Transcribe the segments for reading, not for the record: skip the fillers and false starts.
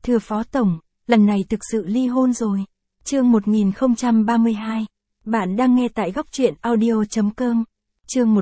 Thưa Phó Tổng, lần này thực sự ly hôn rồi. Chương 1032. Bạn đang nghe tại góc truyện audio.com. Chương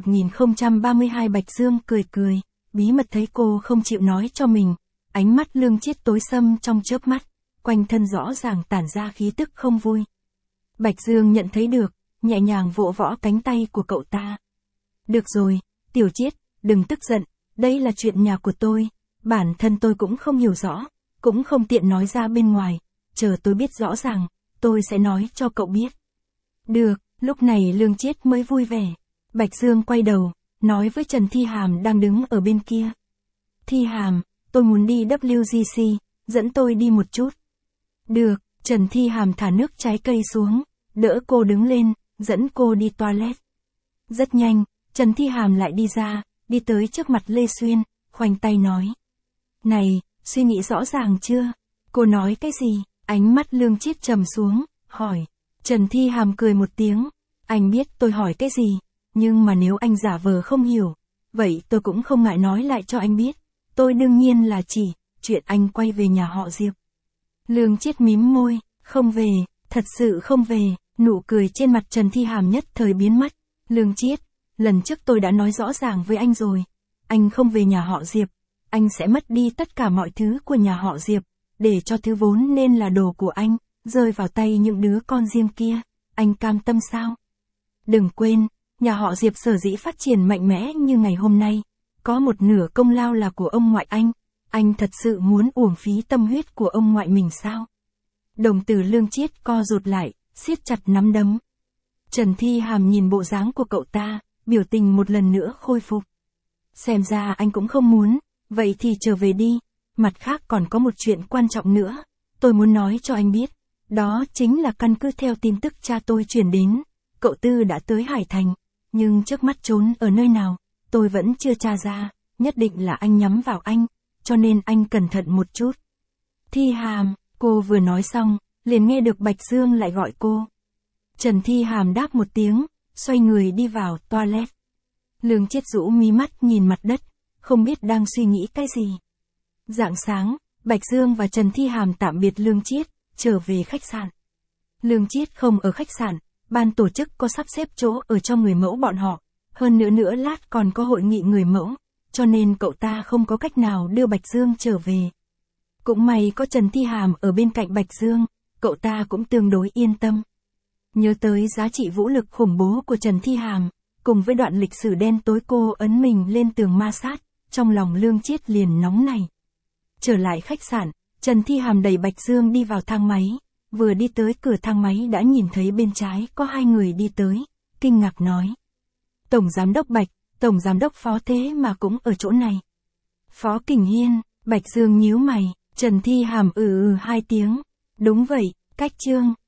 1032. Bạch Dương cười cười, bí mật thấy cô không chịu nói cho mình. Ánh mắt Lương Chiết tối sầm trong chớp mắt, quanh thân rõ ràng tản ra khí tức không vui. Bạch Dương nhận thấy được, nhẹ nhàng vỗ vỗ cánh tay của cậu ta. Được rồi, Tiểu Chiết, đừng tức giận, đây là chuyện nhà của tôi, bản thân tôi cũng không hiểu rõ, cũng không tiện nói ra bên ngoài, chờ tôi biết rõ ràng, tôi sẽ nói cho cậu biết. Được, lúc này Lương Chiết mới vui vẻ. Bạch Dương quay đầu, nói với Trần Thi Hàm đang đứng ở bên kia. Thi Hàm, tôi muốn đi WGC, dẫn tôi đi một chút. Được, Trần Thi Hàm thả nước trái cây xuống, đỡ cô đứng lên, dẫn cô đi toilet. Rất nhanh, Trần Thi Hàm lại đi ra, đi tới trước mặt Lê Xuyên, khoanh tay nói. Này, suy nghĩ rõ ràng chưa? Cô nói cái gì? Ánh mắt Lương Chiết trầm xuống, hỏi. Trần Thi Hàm cười một tiếng. Anh biết tôi hỏi cái gì, nhưng mà nếu anh giả vờ không hiểu, vậy tôi cũng không ngại nói lại cho anh biết. Tôi đương nhiên là chỉ, chuyện anh quay về nhà họ Diệp. Lương Chiết mím môi, không về, thật sự không về, nụ cười trên mặt Trần Thi Hàm nhất thời biến mất. Lương Chiết, lần trước tôi đã nói rõ ràng với anh rồi, anh không về nhà họ Diệp, anh sẽ mất đi tất cả mọi thứ của nhà họ Diệp, để cho thứ vốn nên là đồ của anh, rơi vào tay những đứa con riêng kia, anh cam tâm sao? Đừng quên, nhà họ Diệp sở dĩ phát triển mạnh mẽ như ngày hôm nay, có một nửa công lao là của ông ngoại anh thật sự muốn uổng phí tâm huyết của ông ngoại mình sao? Đồng tử Lương Chiết co rụt lại, siết chặt nắm đấm. Trần Thi Hàm nhìn bộ dáng của cậu ta, biểu tình một lần nữa khôi phục. Xem ra anh cũng không muốn, vậy thì trở về đi, mặt khác còn có một chuyện quan trọng nữa, tôi muốn nói cho anh biết, đó chính là căn cứ theo tin tức cha tôi truyền đến, cậu Tư đã tới Hải Thành, nhưng trước mắt trốn ở nơi nào, tôi vẫn chưa tra ra, nhất định là anh nhắm vào anh, cho nên anh cẩn thận một chút. Thi Hàm, cô vừa nói xong, liền nghe được Bạch Dương lại gọi cô. Trần Thi Hàm đáp một tiếng, xoay người đi vào toilet. Lương Chiết rũ mí mắt nhìn mặt đất, không biết đang suy nghĩ cái gì. Rạng sáng, Bạch Dương và Trần Thi Hàm tạm biệt Lương Chiết, trở về khách sạn. Lương Chiết không ở khách sạn, ban tổ chức có sắp xếp chỗ ở cho người mẫu bọn họ, hơn nữa lát còn có hội nghị người mẫu, cho nên cậu ta không có cách nào đưa Bạch Dương trở về. Cũng may có Trần Thi Hàm ở bên cạnh Bạch Dương, cậu ta cũng tương đối yên tâm. Nhớ tới giá trị vũ lực khủng bố của Trần Thi Hàm, cùng với đoạn lịch sử đen tối cô ấn mình lên tường ma sát, trong lòng Lương Chiết liền nóng này. Trở lại khách sạn, Trần Thi Hàm đẩy Bạch Dương đi vào thang máy, vừa đi tới cửa thang máy đã nhìn thấy bên trái có hai người đi tới, kinh ngạc nói. Tổng Giám đốc Bạch, Tổng Giám đốc Phó thế mà cũng ở chỗ này. Phó Kình Hiên, Bạch Dương nhíu mày, Trần Thi Hàm hai tiếng. Đúng vậy, cách Trương,